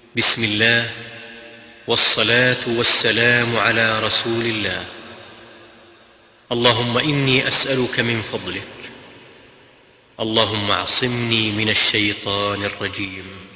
بسم الله، والصلاة والسلام على رسول الله. اللهم إني أسألك من فضلك، اللهم اعصمني من الشيطان الرجيم.